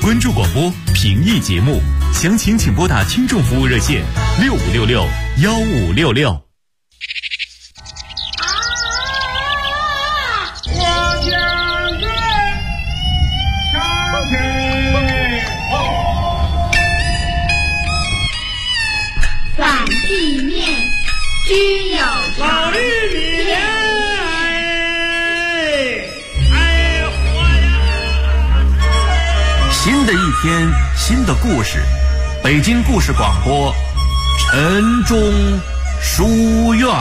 关注广播，评议节目，详情请拨打听众服务热线6566-1566。 反地面均有老绿米莲， 新的一天，新的故事，北京故事广播，晨钟书院。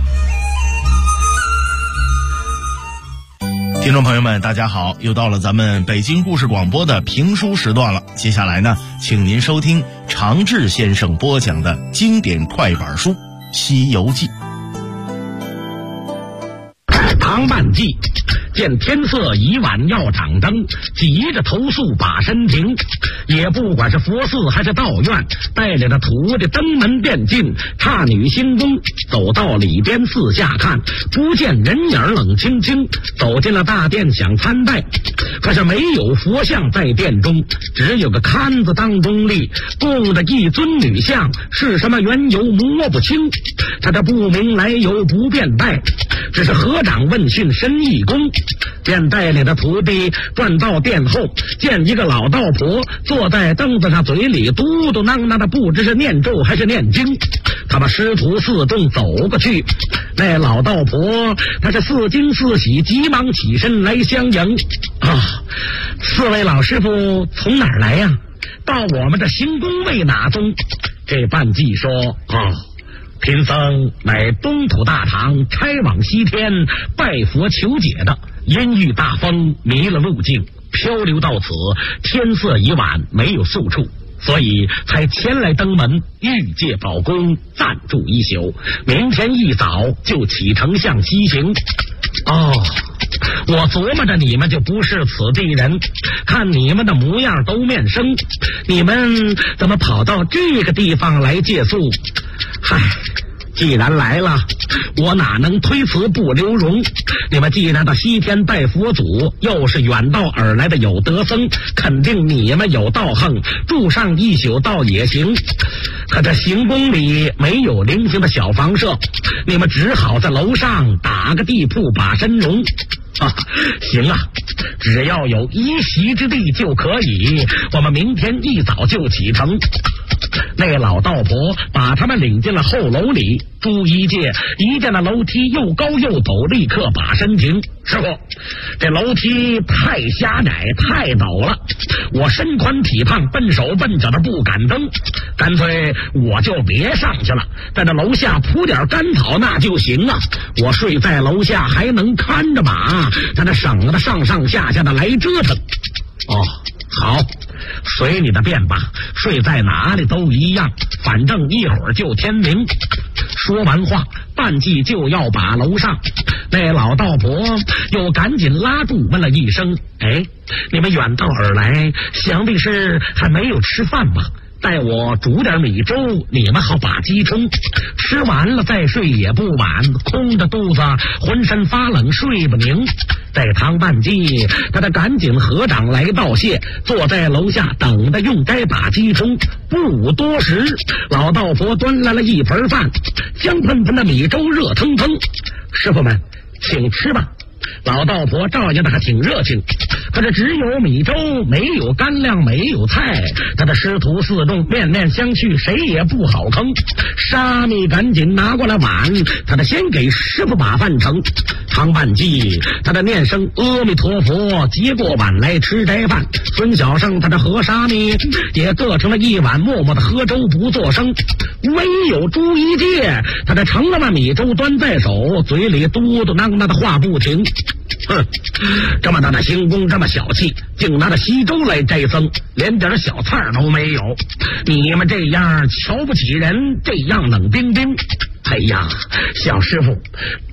听众朋友们大家好，又到了咱们北京故事广播的评书时段了。接下来呢，请您收听常志先生播讲的经典快板书《西游记》。 唐半记见天色已晚要掌灯，急着投宿把身停，也不管是佛寺还是道院，带领着徒弟登门便进，差女星宫，走到里边四下看，不见人影，冷清清走进了大殿想参拜，可是没有佛像在殿中，只有个龛子当中立，供着一尊女像，是什么缘由摸不清，他这不明来由不便拜，只是合掌问讯深一躬，便带领着徒弟转到殿后，见一个老道婆坐在凳子上，嘴里嘟嘟囔囔的，不知是念咒还是念经。他把师徒四众走过去，那老道婆他是似惊似喜，急忙起身来相迎。四位老师傅从哪儿来呀？到我们这行宫为哪宗？这半记说贫僧乃东土大唐差往西天拜佛求解的，因遇大风迷了路径，漂流到此，天色已晚，没有宿处，所以才前来登门，欲借宝宫暂住一宿，明天一早就启程向西行。我琢磨着你们就不是此地人，看你们的模样都面生，你们怎么跑到这个地方来借宿？既然来了，我哪能推辞不留容？你们既然到西天拜佛祖，又是远道而来的有德僧，肯定你们有道行，住上一宿倒也行。可这行宫里没有零星的小房舍，你们只好在楼上打个地铺把身容。行啊，只要有一席之地就可以，我们明天一早就启程。那老道婆把他们领进了后楼里，朱一介一见那楼梯又高又陡，立刻把身停。师傅，这楼梯太狭窄太陡了，我身宽体胖，笨手笨脚的不敢登，干脆我就别上去了，在这楼下铺点干草那就行啊。我睡在楼下还能看着马，在那省得上上下下的来折腾。好，随你的便吧，睡在哪里都一样，反正一会儿就天明。说完话，半记就要把楼上，那老道婆又赶紧拉住，问了一声：你们远道而来，想必是还没有吃饭吧？待我煮点米粥，你们好把鸡冲，吃完了再睡也不晚，空着肚子浑身发冷，睡不宁。在唐半记他赶紧合掌来道谢，坐在楼下等着用该把鸡冲。不多时，老道婆端来了一盆饭，香喷喷的米粥热腾腾，师傅们请吃吧。老道婆照应的还挺热情，可是只有米粥，没有干粮，没有菜，他的师徒四众面面相觑，谁也不好吭。沙弥赶紧拿过来碗，他先给师傅把饭盛。唐半记他念声阿弥陀佛，接过碗来吃斋饭。孙小生他和沙弥也各成了一碗，默默的喝粥不作声。唯有朱一介他盛了碗米粥端在手，嘴里嘟嘟囔囔的话不停。这么大的行宫这么小气，竟拿着稀粥来斋僧，连点小菜都没有。你们这样瞧不起人，这样冷冰冰。小师傅，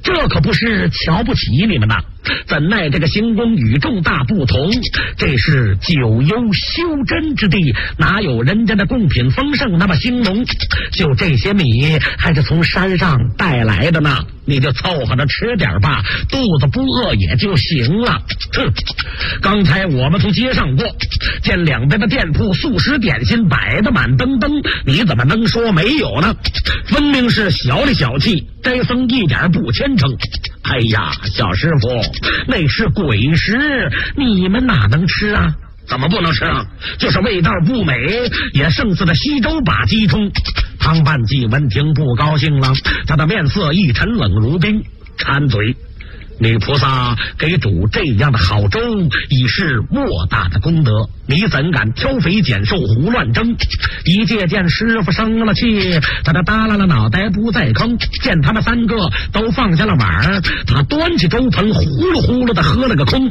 这可不是瞧不起你们呐，怎奈这个行宫与众大不同，这是九幽修真之地，哪有人家的贡品丰盛那么兴隆？就这些米还是从山上带来的呢，你就凑合着吃点吧，肚子不饿也就行了。哼！刚才我们从街上过，见两边的店铺素食点心摆得满登登，你怎么能说没有呢？分明是小里小气，斋僧一点不虔诚。哎呀，小师傅，那是鬼食，你们哪能吃啊？怎么不能吃啊？就是味道不美，也胜似的西周把鸡冲。汤半季闻听不高兴了，他的面色一沉，冷如冰，馋嘴。女菩萨给煮这样的好粥，已是莫大的功德，你怎敢挑肥拣瘦胡乱蒸？一介见师傅生了气，他耷拉了脑袋不再吭。见他们三个都放下了碗儿，他端起粥盆呼噜呼噜的喝了个空。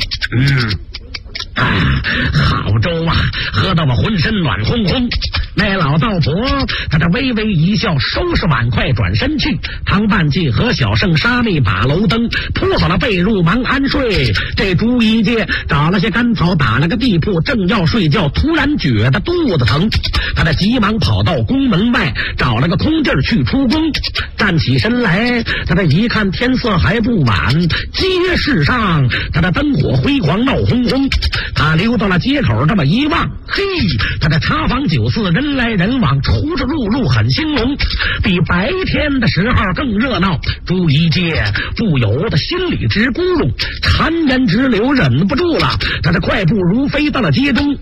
好粥啊，喝到我浑身暖烘烘。那老道婆他这微微一笑，收拾碗筷转身去。唐半季和小圣沙弥把楼灯铺好了被褥，忙安睡。这朱一介找了些干草，打了个地铺，正要睡觉，突然觉得肚子疼，他的急忙跑到宫门外，找了个空地去出宫。站起身来，他的一看天色还不晚，街市上他的灯火辉煌闹哄哄。他溜到了街口，这么一望，嘿，他的茶坊酒肆人来人往，出出入入很兴隆，比白天的时候更热闹。朱一介不由得心里直咕噜，馋言直流，忍不住了，他的快步如飞到了街中。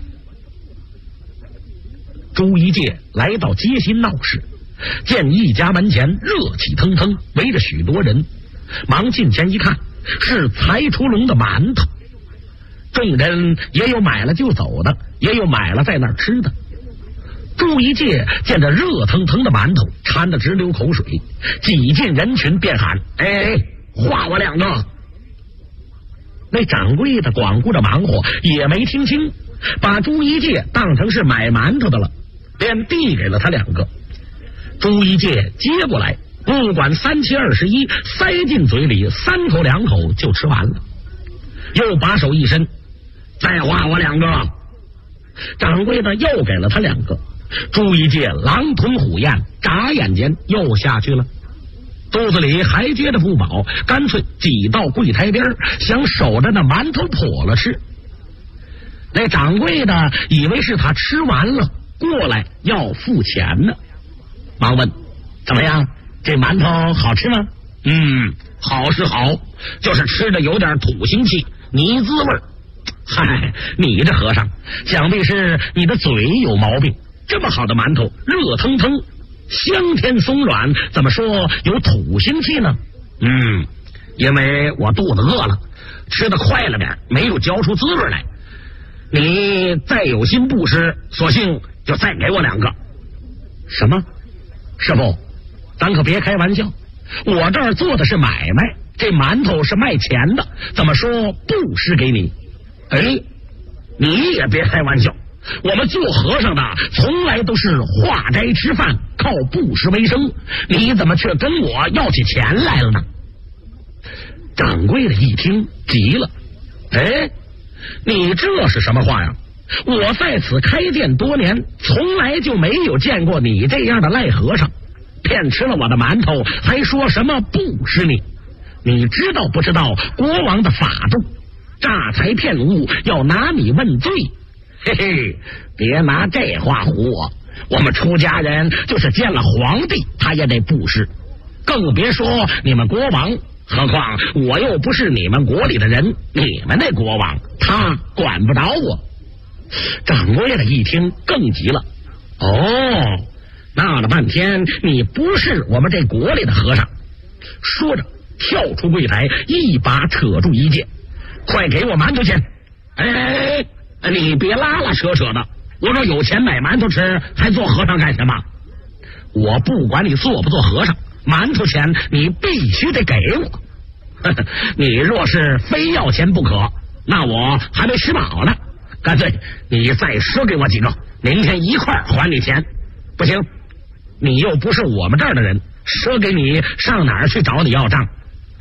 朱一介来到街心闹市，见一家门前热气腾腾，围着许多人，忙近前一看，是才出笼的馒头。众人也有买了就走的，也有买了在那儿吃的。朱一介见着热腾腾的馒头，馋得直流口水，挤进人群便喊：“哎，画我两个！”那掌柜的光顾着忙活，也没听清，把朱一介当成是买馒头的了，便递给了他两个。朱一介接过来，不管3七21，塞进嘴里，3口2口就吃完了，又把手一伸，再画我两个。掌柜的又给了他两个。朱一介狼吞虎咽，眨眼间又下去了，肚子里还觉得不饱，干脆挤到柜台边，想守着那馒头破了吃。那掌柜的以为是他吃完了，过来要付钱呢，忙问：“怎么样，这馒头好吃吗？”“好是好，就是吃的有点土腥气，泥滋味儿。”“嗨，你这和尚，想必是你的嘴有毛病。这么好的馒头，热腾腾，香甜松软，怎么说有土腥气呢？”“因为我肚子饿了，吃得快了点，没有嚼出滋味来。你再有心布施，索性就再给我两个。”“什么？师傅，咱可别开玩笑，我这儿做的是买卖，这馒头是卖钱的，怎么说布施给你？”“哎，你也别开玩笑，我们做和尚的从来都是化斋吃饭，靠布施为生，你怎么却跟我要起钱来了呢？”掌柜的一听急了：“哎，你这是什么话呀？我在此开店多年，从来就没有见过你这样的赖和尚，骗吃了我的馒头，还说什么布施你？你知道不知道国王的法度？诈财骗物，要拿你问罪。嘿嘿，别拿这话唬我，我们出家人就是见了皇帝他也得布施，更别说你们国王，何况我又不是你们国里的人，你们那国王他管不着我。”掌柜的一听更急了：“哦，闹了半天你不是我们这国里的和尚。”说着跳出柜台，一把扯住一介：“快给我馒头钱！”“哎，你别拉拉扯扯的，我说有钱买馒头吃，还做和尚干什么？我不管你做不做和尚，馒头钱你必须得给我。你若是非要钱不可，那我还没吃饱呢，干脆你再赊给我几个，明天一块还你钱。不行，你又不是我们这儿的人，赊给你上哪儿去找你要账？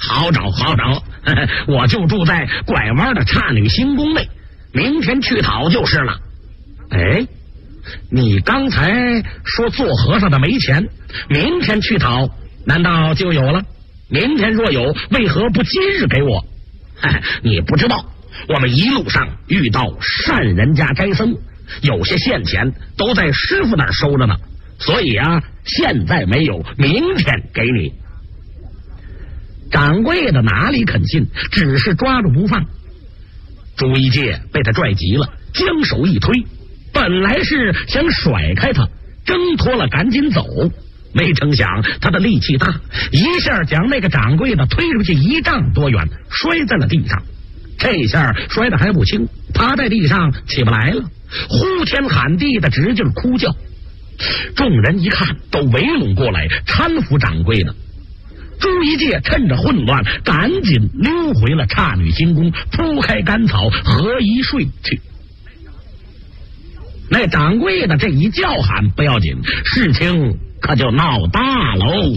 好找，我就住在拐弯的刹女星宫内，明天去讨就是了。哎，你刚才说做和尚的没钱，明天去讨难道就有了？明天若有，为何不今日给我？你不知道，我们一路上遇到善人家斋僧，有些现钱都在师傅那儿收着呢，所以啊，现在没有，明天给你。掌柜的哪里肯信，只是抓住不放。朱一介被他拽急了，将手一推，本来是想甩开他，挣脱了赶紧走，没成想他的力气大，一下将那个掌柜的推出去1丈多远，摔在了地上。这下摔得还不轻，趴在地上起不来了，呼天喊地的直劲哭叫。众人一看，都围拢过来搀扶掌柜的。朱一介趁着混乱，赶紧溜回了刹女星宫，铺开干草合衣睡去。那掌柜的这一叫喊不要紧，事情可就闹大喽。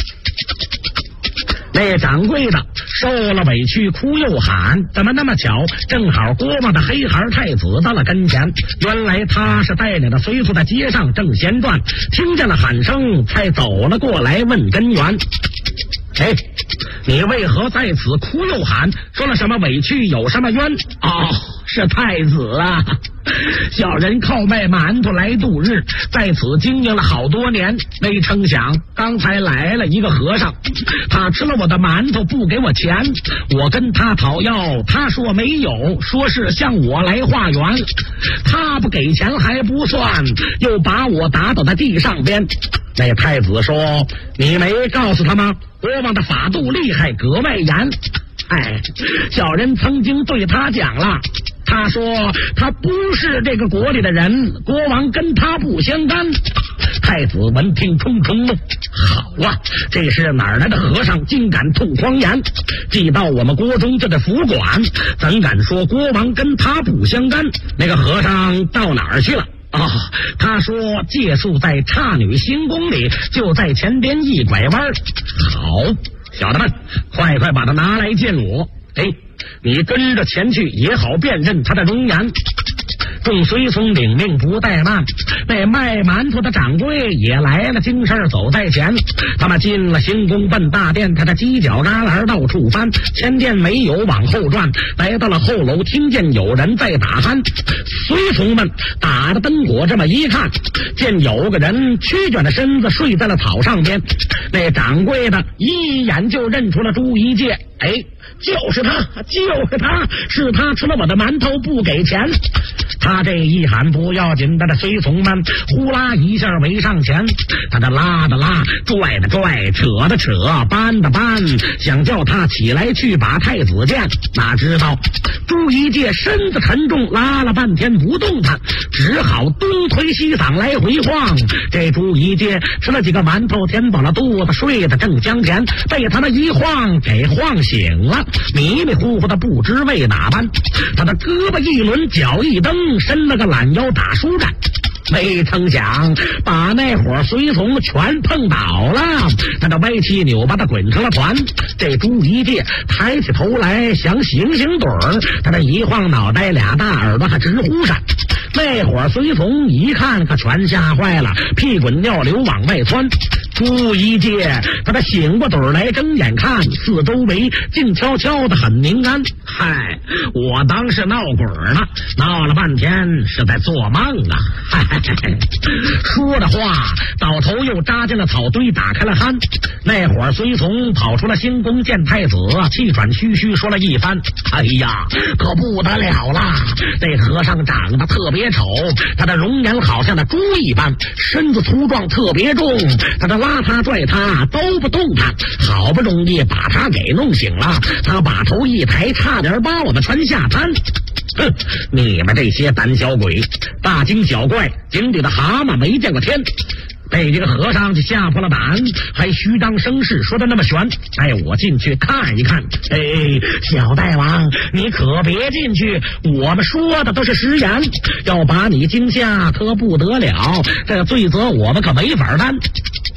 那掌柜的受了委屈，哭又喊，怎么那么巧，正好国王的黑孩太子到了跟前。原来他是带领的随从在街上正闲转，听见了喊声，才走了过来问根源。哎，你为何在此哭又喊？说了什么委屈，有什么冤？哦，是太子啊！小人靠卖馒头来度日，在此经营了好多年，没成想刚才来了一个和尚，他吃了我的馒头不给我钱，我跟他讨要，他说没有，说是向我来化缘，他不给钱还不算，又把我打倒在地上边。那太子说，你没告诉他吗？国王的法度厉害，格外严。哎，小人曾经对他讲了，他说他不是这个国里的人，国王跟他不相干。太子闻听冲冲怒，好啊，这是哪儿来的和尚，竟敢吐谎言，寄到我们国中这个府馆，怎敢说国王跟他不相干？那个和尚到哪儿去了？他说借宿在刹女星宫里，就在前边一拐弯。好，小的们，快把他拿来见我。哎，你跟着前去也好辨认他的容颜。众随从领命不怠慢，那卖馒头的掌柜也来了精神，走在前。他们进了行宫，奔大殿，他的犄角旮旯到处翻，前殿没有，往后转，来到了后楼，听见有人在打鼾。随从们打着灯火这么一看，见有个人曲卷着身子睡在了草上边。那掌柜的一眼就认出了朱一介，哎，就是他，是他吃了我的馒头不给钱。他这一喊不要紧，他的随从们呼啦一下围上前，他的拉的拉，拽的拽，扯的扯，搬的搬，想叫他起来去把太子见。哪知道朱一介身子沉重，拉了半天不动弹，只好东推西搡来回晃。这朱一介吃了几个馒头，填饱了肚子，睡得正香甜，被他们一晃给晃醒了，迷迷糊糊的不知为哪般。他的胳膊一轮，脚一蹬，伸了个懒腰打舒展，没成想把那伙随从全碰倒了，他的歪七扭八的滚成了团。这朱一介抬起头来想醒醒盹儿，他的一晃脑袋，俩大耳朵还直呼闪。那伙随从一看可全吓坏了，屁滚尿流往外窜。朱一介他的醒过盹来，睁眼看四周围静悄悄的很宁安。嗨，我当是闹鬼呢，闹了半天是在做梦啊。说的话倒头又扎进了草堆，打开了鼾。那会儿随从跑出了新宫见太子，气喘吁吁说了一番。哎呀，可不得了了，这和尚长得特别丑，他的容颜好像那猪一般，身子粗壮特别重，他的拉他拽他都不动弹，好不容易把他给弄醒了，他把头一抬，差点把我们全吓瘫。哼，你们这些胆小鬼，大惊小怪，井底的蛤蟆没见过天。被这个和尚就吓破了胆，还虚张声势，说的那么玄。哎，我进去看一看。哎，小大王，你可别进去，我们说的都是实言，要把你惊吓可不得了，这个罪责我们可没法担。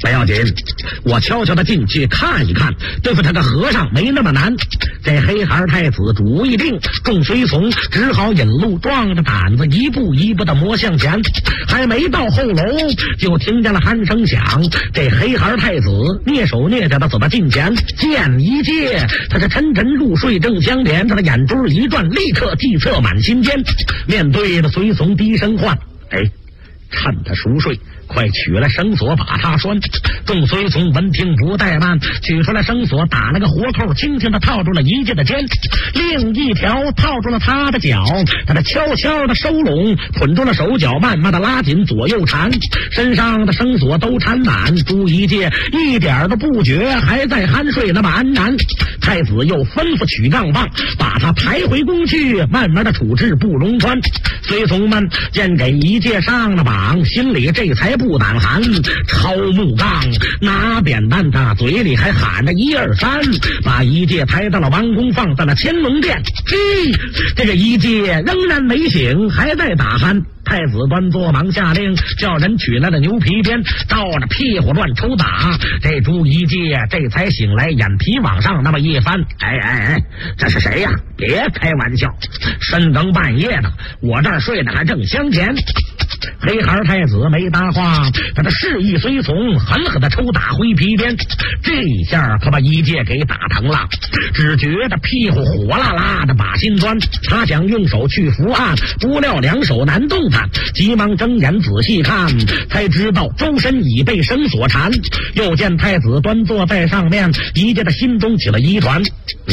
不要紧，我悄悄的进去看一看，对付他个和尚没那么难。这黑孩太子主意定，众随从只好引路，壮着胆子一步一步的磨向前。还没到后楼，就听见了鼾声响。这黑孩太子蹑手蹑脚的走到近前，剑一借，他是沉沉入睡，正相连，他的眼珠一转，立刻计策满心间。面对的随从低声唤：“趁他熟睡，快取来绳索把他拴。”众随从闻听不怠慢，取出来绳索，打了个活扣，轻轻的套住了一介的肩，另一条套住了他的脚，他的悄悄的收拢，捆住了手脚，慢慢的拉紧，左右缠，身上的绳索都缠满。朱一介一点都不觉，还在酣睡那么安然。太子又吩咐取杖棒，把他抬回宫去，慢慢的处置不容穿。随从们见给一介上了绑，心里这才不胆寒，抄木杠，拿扁担的，嘴里还喊着1、2、3，把一介抬到了王宫，放在了乾隆殿。这个一介仍然没醒，还在打鼾。太子端坐忙下令，叫人取来了牛皮鞭，照着屁股乱抽打。这朱一介这才醒来，眼皮往上那么一翻：“这是谁呀？别开玩笑，深更半夜的，我这儿睡得还正香甜。”黑孩太子没搭话，他的示意随从狠狠的抽打灰皮鞭，这一下可把一介给打疼了，只觉得屁股火辣辣的把心钻。他想用手去扶案，不料两手难动弹，急忙睁眼仔细看，才知道周身已被绳索缠。又见太子端坐在上面，一介的心中起了疑团：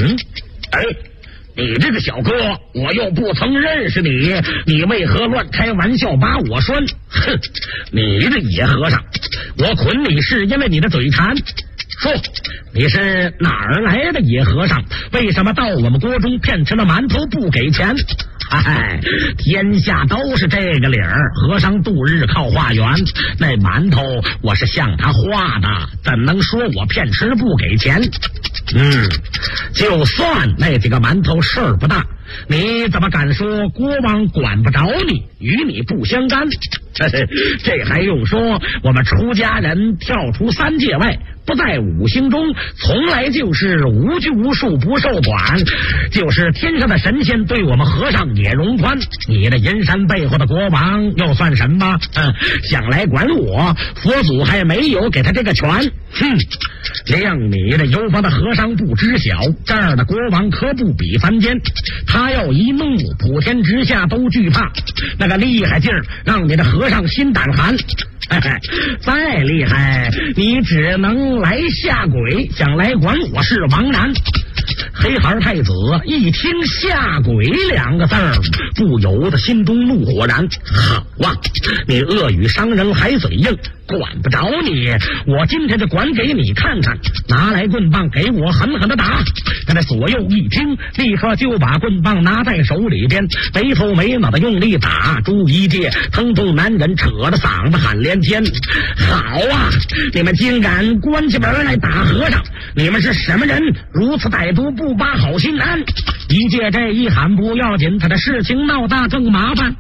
你这个小哥，我又不曾认识你，你为何乱开玩笑把我拴？哼，你这野和尚，我捆你是因为你的嘴馋。说，你是哪儿来的野和尚？为什么到我们国中骗吃了馒头不给钱？天下都是这个理儿，和尚度日靠化缘，那馒头我是向他画的，怎能说我骗吃不给钱？就算那几个馒头事儿不大，你怎么敢说国王管不着你，与你不相干？这还用说，我们出家人跳出3界外，不在5星中，从来就是无拘无束，不受管，就是天上的神仙对我们和尚也容宽。你的银山背后的国王又算什么？想来管我，佛祖还没有给他这个权。令你的游方的和尚不知晓，这儿的国王可不比凡间，他要一怒，普天之下都惧怕，那个厉害劲儿让你的和尚心胆寒。再厉害，你只能来下鬼，想来管我是枉然。黑孩太子一听下鬼2个字儿，不由得心中怒火燃。好啊，你恶语伤人还嘴硬，管不着你，我今天就管给你看看。拿来棍棒给我狠狠的打。他的左右一听，立刻就把棍棒拿在手里边，没头没脑的用力打。朱一介疼痛难忍，扯着嗓子喊连天：好啊，你们竟敢关起门来打和尚，你们是什么人？如此歹毒，不把好心安。一介这一喊不要紧，他的事情闹大更麻烦。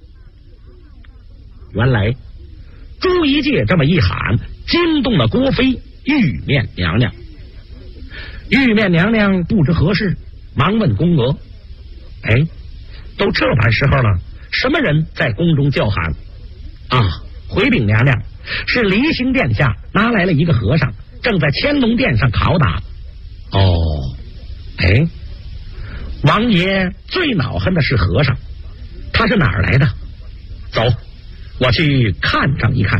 原来朱一介这么一喊，惊动了郭妃玉面娘娘。玉面娘娘不知何事，忙问宫娥：都这般时候了，什么人在宫中叫喊？回禀娘娘，是离星殿下拿来了一个和尚，正在乾隆殿上拷打。王爷最恼恨的是和尚，他是哪儿来的？走，我去看上一看。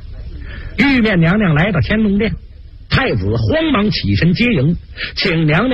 玉面娘娘来到乾隆殿，太子慌忙起身接迎，请娘娘